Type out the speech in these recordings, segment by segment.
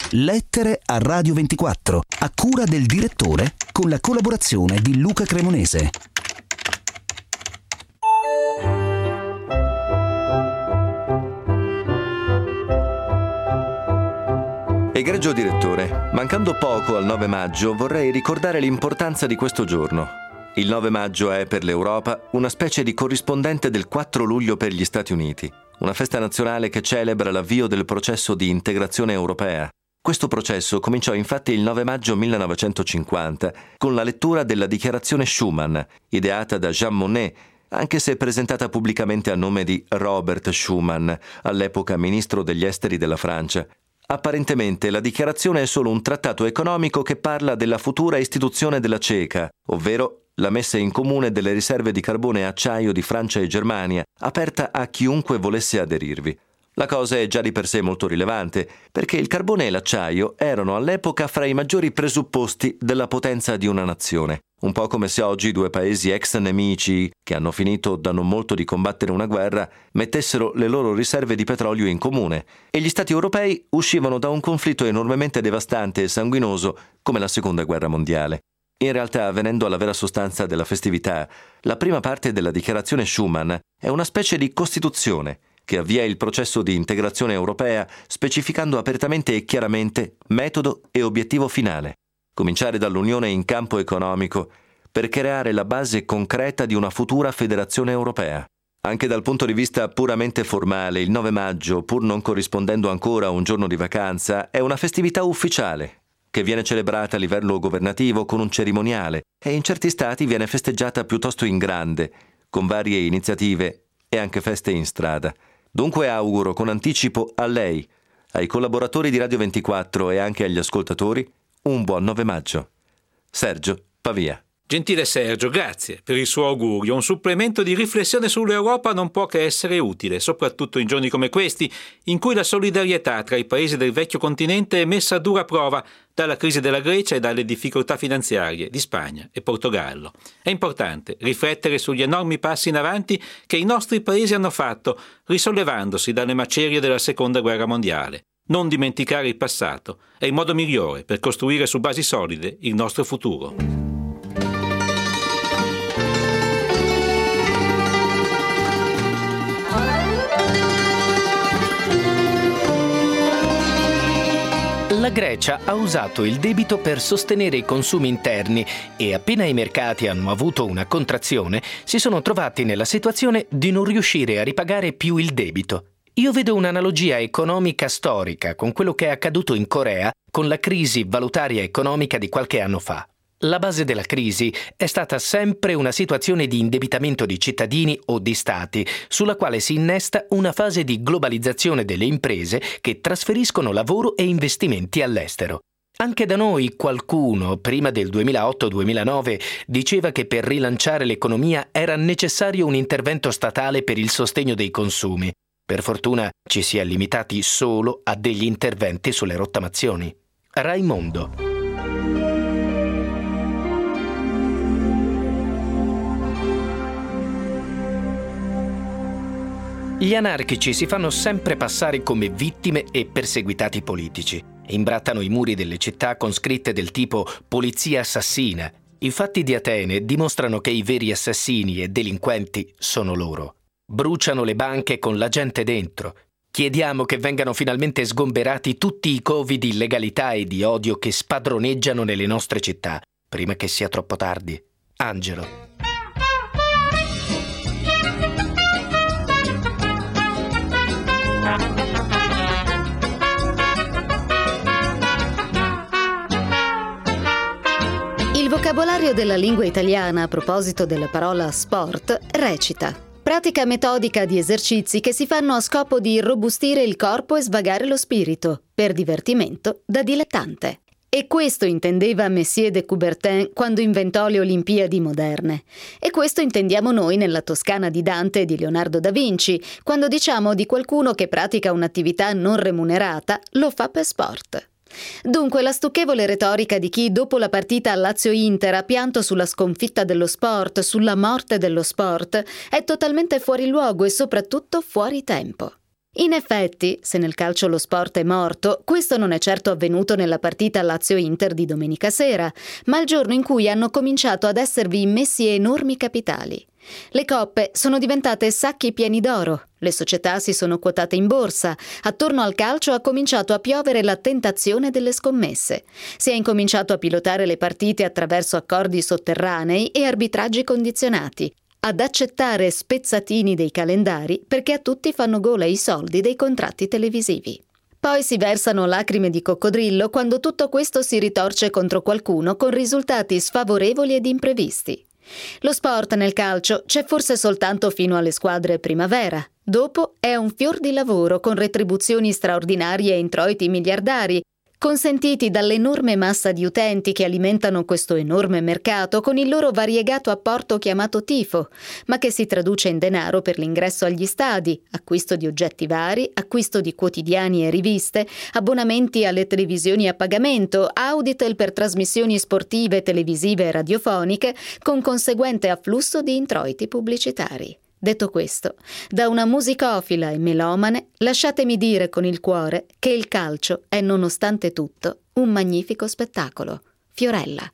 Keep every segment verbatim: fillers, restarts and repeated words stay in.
Lettere a Radio ventiquattro, a cura del direttore, con la collaborazione di Luca Cremonese. Egregio direttore, mancando poco al nove maggio, vorrei ricordare l'importanza di questo giorno. Il nove maggio è per l'Europa una specie di corrispondente del quattro luglio per gli Stati Uniti, una festa nazionale che celebra l'avvio del processo di integrazione europea. Questo processo cominciò infatti il nove maggio millenovecentocinquanta con la lettura della Dichiarazione Schuman, ideata da Jean Monnet, anche se presentata pubblicamente a nome di Robert Schuman, all'epoca ministro degli esteri della Francia. Apparentemente la dichiarazione è solo un trattato economico che parla della futura istituzione della CECA, ovvero la messa in comune delle riserve di carbone e acciaio di Francia e Germania, aperta a chiunque volesse aderirvi. La cosa è già di per sé molto rilevante, perché il carbone e l'acciaio erano all'epoca fra i maggiori presupposti della potenza di una nazione. Un po' come se oggi due paesi ex nemici, che hanno finito da non molto di combattere una guerra, mettessero le loro riserve di petrolio in comune, e gli Stati europei uscivano da un conflitto enormemente devastante e sanguinoso come la Seconda Guerra Mondiale. In realtà, venendo alla vera sostanza della festività, la prima parte della Dichiarazione Schuman è una specie di Costituzione che avvia il processo di integrazione europea specificando apertamente e chiaramente metodo e obiettivo finale. Cominciare dall'unione in campo economico per creare la base concreta di una futura federazione europea. Anche dal punto di vista puramente formale, il nove maggio, pur non corrispondendo ancora a un giorno di vacanza, è una festività ufficiale che viene celebrata a livello governativo con un cerimoniale e in certi stati viene festeggiata piuttosto in grande, con varie iniziative e anche feste in strada. Dunque auguro con anticipo a lei, ai collaboratori di Radio ventiquattro e anche agli ascoltatori un buon nove maggio. Sergio, Pavia. Gentile Sergio, grazie per il suo augurio. Un supplemento di riflessione sull'Europa non può che essere utile, soprattutto in giorni come questi, in cui la solidarietà tra i paesi del vecchio continente è messa a dura prova dalla crisi della Grecia e dalle difficoltà finanziarie di Spagna e Portogallo. È importante riflettere sugli enormi passi in avanti che i nostri paesi hanno fatto, risollevandosi dalle macerie della Seconda Guerra Mondiale. Non dimenticare il passato è il modo migliore per costruire su basi solide il nostro futuro. La Grecia ha usato il debito per sostenere i consumi interni e appena i mercati hanno avuto una contrazione, si sono trovati nella situazione di non riuscire a ripagare più il debito. Io vedo un'analogia economica storica con quello che è accaduto in Corea con la crisi valutaria economica di qualche anno fa. La base della crisi è stata sempre una situazione di indebitamento di cittadini o di stati, sulla quale si innesta una fase di globalizzazione delle imprese che trasferiscono lavoro e investimenti all'estero. Anche da noi qualcuno, prima del duemilaotto duemilanove, diceva che per rilanciare l'economia era necessario un intervento statale per il sostegno dei consumi. Per fortuna ci si è limitati solo a degli interventi sulle rottamazioni. Raimondo. Gli anarchici si fanno sempre passare come vittime e perseguitati politici. Imbrattano i muri delle città con scritte del tipo «polizia assassina». I fatti di Atene dimostrano che i veri assassini e delinquenti sono loro. Bruciano le banche con la gente dentro. Chiediamo che vengano finalmente sgomberati tutti i covi di illegalità e di odio che spadroneggiano nelle nostre città, prima che sia troppo tardi. Angelo. Il vocabolario della lingua italiana a proposito della parola sport recita: pratica metodica di esercizi che si fanno a scopo di irrobustire il corpo e svagare lo spirito, per divertimento da dilettante. E questo intendeva Messier de Coubertin quando inventò le Olimpiadi moderne. E questo intendiamo noi nella Toscana di Dante e di Leonardo da Vinci, quando diciamo di qualcuno che pratica un'attività non remunerata, lo fa per sport. Dunque la stucchevole retorica di chi dopo la partita Lazio-Inter ha pianto sulla sconfitta dello sport, sulla morte dello sport, è totalmente fuori luogo e soprattutto fuori tempo. In effetti, se nel calcio lo sport è morto, questo non è certo avvenuto nella partita Lazio-Inter di domenica sera, ma il giorno in cui hanno cominciato ad esservi immessi enormi capitali. Le coppe sono diventate sacchi pieni d'oro, le società si sono quotate in borsa, attorno al calcio ha cominciato a piovere la tentazione delle scommesse. Si è incominciato a pilotare le partite attraverso accordi sotterranei e arbitraggi condizionati, ad accettare spezzatini dei calendari perché a tutti fanno gola i soldi dei contratti televisivi. Poi si versano lacrime di coccodrillo quando tutto questo si ritorce contro qualcuno con risultati sfavorevoli ed imprevisti. Lo sport nel calcio c'è forse soltanto fino alle squadre primavera. Dopo è un fior di lavoro con retribuzioni straordinarie e introiti miliardari, consentiti dall'enorme massa di utenti che alimentano questo enorme mercato con il loro variegato apporto chiamato tifo, ma che si traduce in denaro per l'ingresso agli stadi, acquisto di oggetti vari, acquisto di quotidiani e riviste, abbonamenti alle televisioni a pagamento, Auditel per trasmissioni sportive, televisive e radiofoniche, con conseguente afflusso di introiti pubblicitari. Detto questo, da una musicofila e melomane, lasciatemi dire con il cuore che il calcio è nonostante tutto un magnifico spettacolo. Fiorella.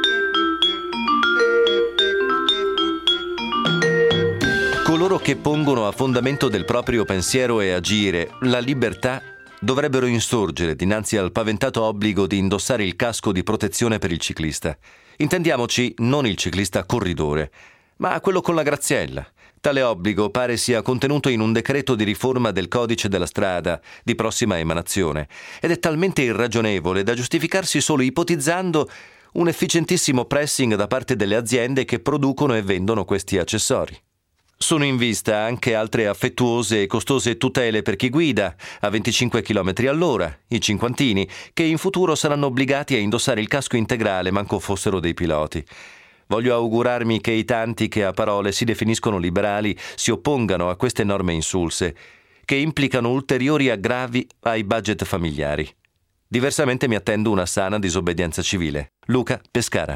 Coloro che pongono a fondamento del proprio pensiero e agire la libertà dovrebbero insorgere dinanzi al paventato obbligo di indossare il casco di protezione per il ciclista. Intendiamoci non il ciclista corridore, ma quello con la graziella. Tale obbligo pare sia contenuto in un decreto di riforma del codice della strada di prossima emanazione ed è talmente irragionevole da giustificarsi solo ipotizzando un efficientissimo pressing da parte delle aziende che producono e vendono questi accessori. Sono in vista anche altre affettuose e costose tutele per chi guida a venticinque chilometri all'ora, i cinquantini, che in futuro saranno obbligati a indossare il casco integrale manco fossero dei piloti. Voglio augurarmi che i tanti che a parole si definiscono liberali si oppongano a queste norme insulse, che implicano ulteriori aggravi ai budget familiari. Diversamente mi attendo una sana disobbedienza civile. Luca Pescara.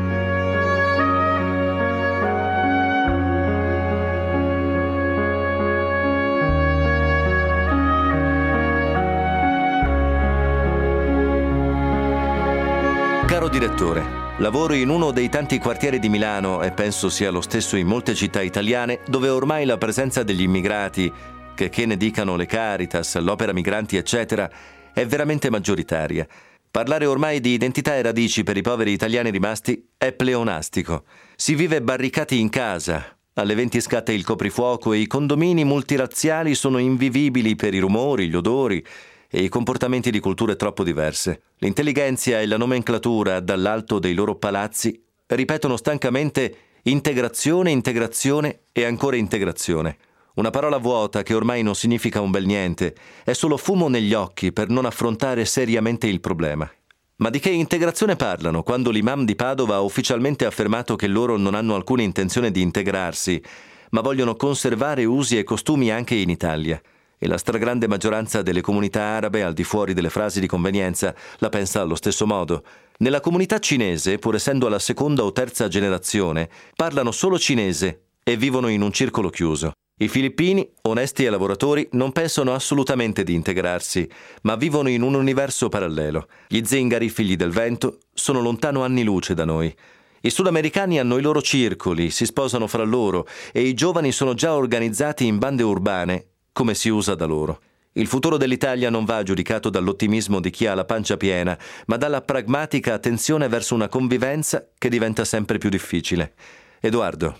Caro direttore, lavoro in uno dei tanti quartieri di Milano e penso sia lo stesso in molte città italiane dove ormai la presenza degli immigrati, che, che ne dicano le Caritas, l'Opera Migranti eccetera, è veramente maggioritaria. Parlare ormai di identità e radici per i poveri italiani rimasti è pleonastico. Si vive barricati in casa, alle venti scatta il coprifuoco e i condomini multirazziali sono invivibili per i rumori, gli odori e i comportamenti di culture troppo diverse. L'intellighenzia e la nomenclatura dall'alto dei loro palazzi ripetono stancamente integrazione, integrazione e ancora integrazione. Una parola vuota che ormai non significa un bel niente, è solo fumo negli occhi per non affrontare seriamente il problema. Ma di che integrazione parlano quando l'imam di Padova ha ufficialmente affermato che loro non hanno alcuna intenzione di integrarsi, ma vogliono conservare usi e costumi anche in Italia? E la stragrande maggioranza delle comunità arabe, al di fuori delle frasi di convenienza, la pensa allo stesso modo. Nella comunità cinese, pur essendo alla seconda o terza generazione, parlano solo cinese e vivono in un circolo chiuso. I filippini, onesti e lavoratori, non pensano assolutamente di integrarsi, ma vivono in un universo parallelo. Gli zingari, figli del vento, sono lontano anni luce da noi. I sudamericani hanno i loro circoli, si sposano fra loro e i giovani sono già organizzati in bande urbane, come si usa da loro. Il futuro dell'Italia non va giudicato dall'ottimismo di chi ha la pancia piena, ma dalla pragmatica attenzione verso una convivenza che diventa sempre più difficile. Edoardo.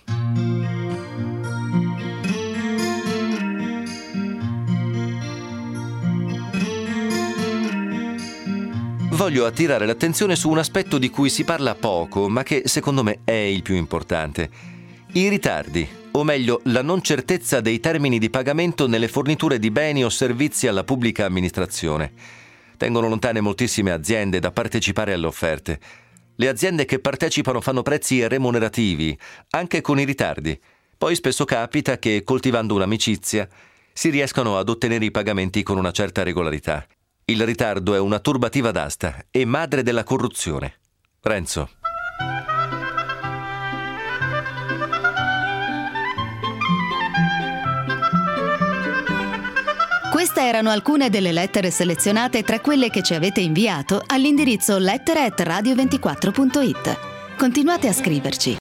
Voglio attirare l'attenzione su un aspetto di cui si parla poco, ma che secondo me è il più importante. I ritardi, o meglio la non certezza dei termini di pagamento nelle forniture di beni o servizi alla pubblica amministrazione. Tengono lontane moltissime aziende da partecipare alle offerte. Le aziende che partecipano fanno prezzi remunerativi, anche con i ritardi. Poi spesso capita che, coltivando un'amicizia, si riescano ad ottenere i pagamenti con una certa regolarità. Il ritardo è una turbativa d'asta e madre della corruzione. Renzo. erano alcune delle lettere selezionate tra quelle che ci avete inviato all'indirizzo lettere at radio ventiquattro punto it. Continuate a scriverci.